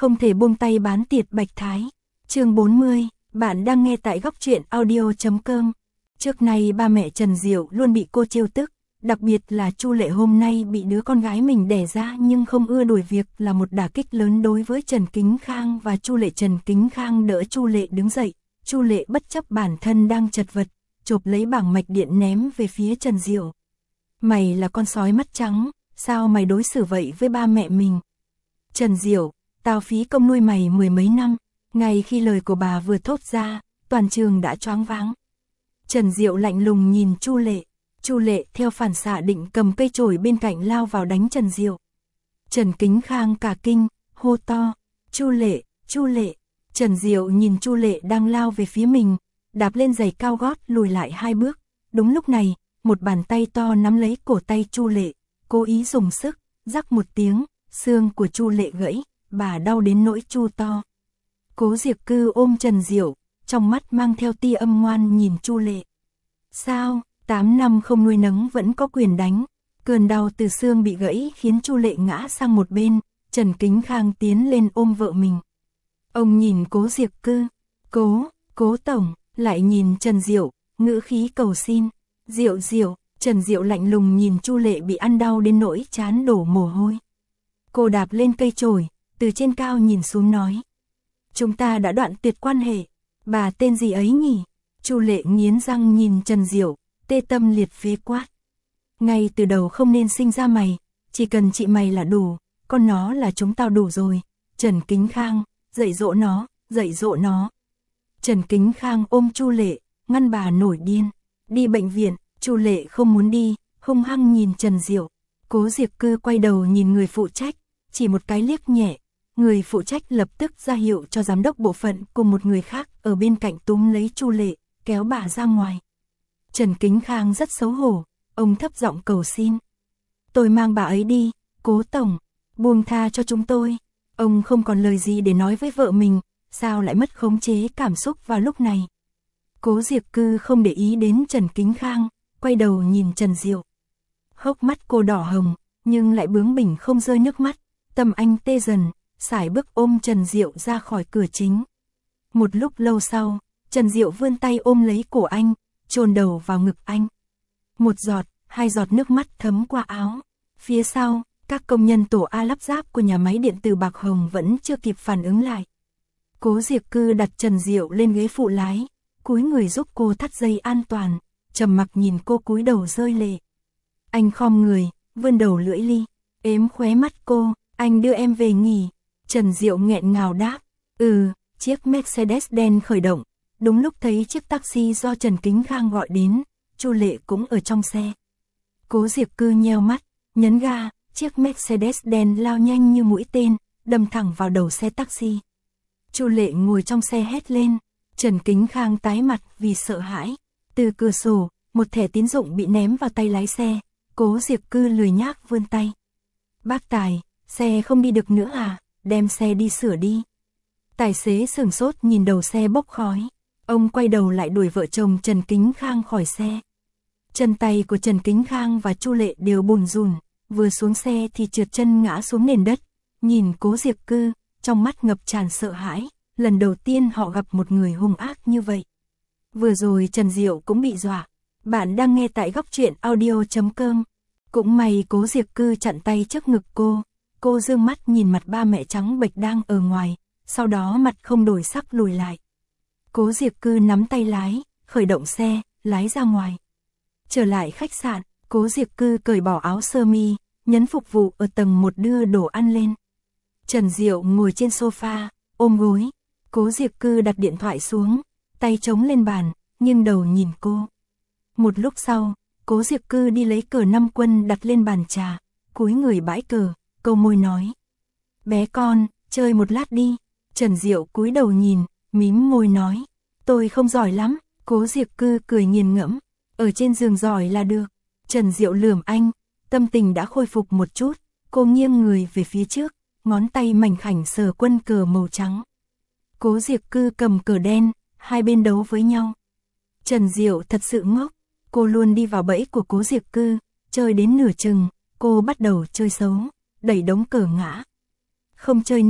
Không thể buông tay bán tiệt Bạch Thái. Chương 40, bạn đang nghe tại góc truyện audio.com. Trước nay ba mẹ Trần Diệu luôn bị cô trêu tức, đặc biệt là Chu Lệ hôm nay bị đứa con gái mình đẻ ra nhưng không ưa đuổi việc là một đả kích lớn đối với Trần Kính Khang và Chu Lệ. Trần Kính Khang đỡ Chu Lệ đứng dậy, Chu Lệ bất chấp bản thân đang chật vật, chộp lấy bảng mạch điện ném về phía Trần Diệu. Mày là con sói mắt trắng, sao mày đối xử vậy với ba mẹ mình? Trần Diệu, tao phí công nuôi mày mười mấy năm. Ngay khi lời của bà vừa thốt ra, toàn trường đã choáng váng. Trần Diệu lạnh lùng nhìn Chu Lệ. Chu Lệ theo phản xạ định cầm cây chổi bên cạnh lao vào đánh Trần Diệu. Trần Kính Khang cả kinh, hô to, Chu Lệ, Chu Lệ. Trần Diệu nhìn Chu Lệ đang lao về phía mình, đạp lên giày cao gót lùi lại 2 bước. Đúng lúc này, một bàn tay to nắm lấy cổ tay Chu Lệ, cố ý dùng sức, rắc một tiếng, xương của Chu Lệ gãy, bà đau đến nỗi chu to. Cố Diệp Cư ôm Trần Diệu, trong mắt mang theo tia âm ngoan nhìn Chu Lệ. Sao, 8 năm không nuôi nấng vẫn có quyền đánh? Cơn đau từ xương bị gãy khiến Chu Lệ ngã sang một bên, Trần Kính Khang tiến lên ôm vợ mình. Ông nhìn Cố Diệp Cư, cố tổng, lại nhìn Trần Diệu, ngữ khí cầu xin. Diệu Diệu, Trần Diệu lạnh lùng nhìn Chu Lệ bị ăn đau đến nỗi trán đổ mồ hôi. Cô đạp lên cây chổi, từ trên cao nhìn xuống nói. Chúng ta đã đoạn tuyệt quan hệ, bà tên gì ấy nhỉ? Chu Lệ nghiến răng nhìn Trần Diệu, tê tâm liệt phế quát. Ngay từ đầu không nên sinh ra mày, chỉ cần chị mày là đủ, con nó là chúng tao đủ rồi. Trần Kính Khang, dạy dỗ nó, dạy dỗ nó. Trần Kính Khang ôm Chu Lệ, ngăn bà nổi điên. Đi bệnh viện, Chu Lệ không muốn đi, hung hăng nhìn Trần Diệu. Cố Diệp Cư quay đầu nhìn người phụ trách, chỉ một cái liếc nhẹ. Người phụ trách lập tức ra hiệu cho giám đốc bộ phận cùng một người khác ở bên cạnh túm lấy Chu Lệ, kéo bà ra ngoài. Trần Kính Khang rất xấu hổ, ông thấp giọng cầu xin. Tôi mang bà ấy đi, Cố tổng, buông tha cho chúng tôi. Ông không còn lời gì để nói với vợ mình, sao lại mất khống chế cảm xúc vào lúc này. Cố Diệp Cư không để ý đến Trần Kính Khang, quay đầu nhìn Trần Diệu. Hốc mắt cô đỏ hồng, nhưng lại bướng bỉnh không rơi nước mắt, tâm anh tê dần, sải bước ôm Trần Diệu ra khỏi cửa chính. Một lúc lâu sau, Trần Diệu vươn tay ôm lấy cổ anh, chôn đầu vào ngực anh. Một giọt, 2 giọt nước mắt thấm qua áo. Phía sau, các công nhân tổ A lắp ráp của nhà máy điện tử Bạc Hồng vẫn chưa kịp phản ứng lại. Cố Diệp Cư đặt Trần Diệu lên ghế phụ lái, cúi người giúp cô thắt dây an toàn, trầm mặc nhìn cô cúi đầu rơi lệ. Anh khom người, vươn đầu lưỡi li, ếm khóe mắt cô, anh đưa em về nghỉ. Trần Diệu nghẹn ngào đáp, chiếc Mercedes-Benz khởi động. Đúng lúc thấy chiếc taxi do Trần Kính Khang gọi đến, Chu Lệ cũng ở trong xe. Cố Diệp Cư nheo mắt, nhấn ga, chiếc Mercedes-Benz lao nhanh như mũi tên, đâm thẳng vào đầu xe taxi. Chu Lệ ngồi trong xe hét lên, Trần Kính Khang tái mặt vì sợ hãi. Từ cửa sổ, một thẻ tín dụng bị ném vào tay lái xe, Cố Diệp Cư lười nhác vươn tay. Bác Tài, xe không đi được nữa à, đem xe đi sửa đi. Tài xế sửng sốt nhìn đầu xe bốc khói. Ông quay đầu lại đuổi vợ chồng Trần Kính Khang khỏi xe. Chân tay của Trần Kính Khang và Chu Lệ đều bùn rùn, vừa xuống xe thì trượt chân ngã xuống nền đất. Nhìn Cố Diệp Cư, trong mắt ngập tràn sợ hãi, lần đầu tiên họ gặp một người hung ác như vậy. Vừa rồi Trần Diệu cũng bị dọa. Bạn đang nghe tại góc truyện audio.com. Cũng may Cố Diệp Cư chặn tay trước ngực cô dương mắt nhìn mặt ba mẹ trắng bệch đang ở ngoài, sau đó mặt không đổi sắc lùi lại. Cố Diệp Cư nắm tay lái, khởi động xe, lái ra ngoài. Trở lại khách sạn, Cố Diệp Cư cởi bỏ áo sơ mi, nhấn phục vụ ở tầng 1 đưa đồ ăn lên. Trần Diệu ngồi trên sofa, ôm gối. Cố Diệp Cư đặt điện thoại xuống, tay chống lên bàn, nhưng đầu nhìn cô. Một lúc sau, Cố Diệp Cư đi lấy cờ 5 quân đặt lên bàn trà, cúi người bãi cờ, câu môi nói. Bé con, chơi một lát đi. Trần Diệu cúi đầu nhìn, mím môi nói. Tôi không giỏi lắm. Cố Diệp Cư cười nghiền ngẫm. Ở trên giường giỏi là được. Trần Diệu lườm anh, tâm tình đã khôi phục một chút. Cô nghiêng người về phía trước, ngón tay mảnh khảnh sờ quân cờ màu trắng. Cố Diệp Cư cầm cờ đen, hai bên đấu với nhau. Trần Diệu thật sự ngốc. Cô luôn đi vào bẫy của Cố Diệp Cư, chơi đến nửa chừng, cô bắt đầu chơi xấu, đẩy đống cờ ngã. Không chơi nữa,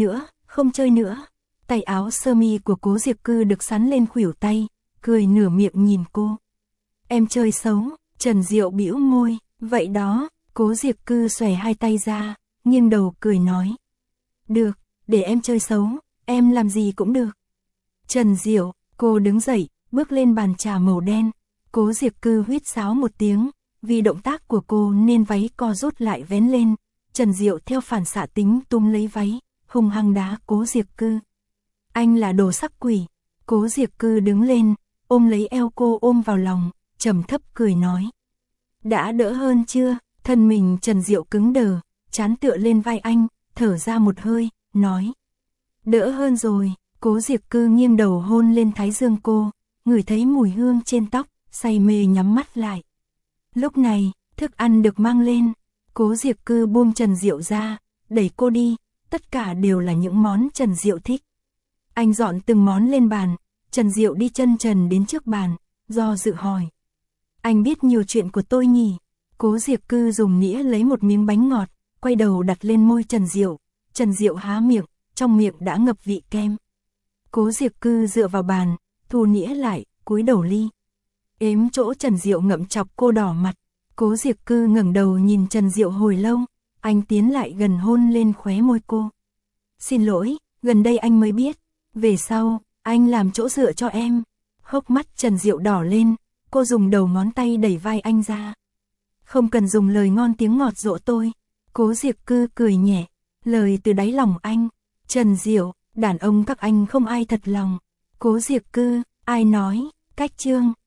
không chơi nữa. Tay áo sơ mi của Cố Diệp Cư được sắn lên khuỷu tay, cười nửa miệng nhìn cô. Em chơi xấu, Trần Diệu bĩu môi, vậy đó, Cố Diệp Cư xòe hai tay ra, nghiêng đầu cười nói. Được, để em chơi xấu, em làm gì cũng được. Trần Diệu, cô đứng dậy, bước lên bàn trà màu đen. Cố Diệp Cư huýt sáo một tiếng, vì động tác của cô nên váy co rút lại vén lên. Trần Diệu theo phản xạ tính túm lấy váy, hung hăng đá Cố Diệp Cư. Anh là đồ sắc quỷ. Cố Diệp Cư đứng lên, ôm lấy eo cô ôm vào lòng, trầm thấp cười nói. Đã đỡ hơn chưa? Thân mình Trần Diệu cứng đờ, trán tựa lên vai anh, thở ra một hơi, nói. Đỡ hơn rồi. Cố Diệp Cư nghiêng đầu hôn lên thái dương cô, ngửi thấy mùi hương trên tóc, say mê nhắm mắt lại. Lúc này, thức ăn được mang lên. Cố Diệp Cư buông Trần Diệu ra, đẩy cô đi, tất cả đều là những món Trần Diệu thích. Anh dọn từng món lên bàn, Trần Diệu đi chân trần đến trước bàn, do dự hỏi. Anh biết nhiều chuyện của tôi nhỉ? Cố Diệp Cư dùng nĩa lấy một miếng bánh ngọt, quay đầu đặt lên môi Trần Diệu. Trần Diệu há miệng, trong miệng đã ngập vị kem. Cố Diệp Cư dựa vào bàn, thu nĩa lại, cúi đầu ly. Ếm chỗ Trần Diệu ngậm chọc cô đỏ mặt. Cố Diệp Cư ngẩng đầu nhìn Trần Diệu hồi lâu, anh tiến lại gần hôn lên khóe môi cô. Xin lỗi, gần đây anh mới biết, về sau, anh làm chỗ dựa cho em. Hốc mắt Trần Diệu đỏ lên, cô dùng đầu ngón tay đẩy vai anh ra. Không cần dùng lời ngon tiếng ngọt dỗ tôi. Cố Diệp Cư cười nhẹ, lời từ đáy lòng anh. Trần Diệu, đàn ông các anh không ai thật lòng. Cố Diệp Cư, ai nói, cách chương.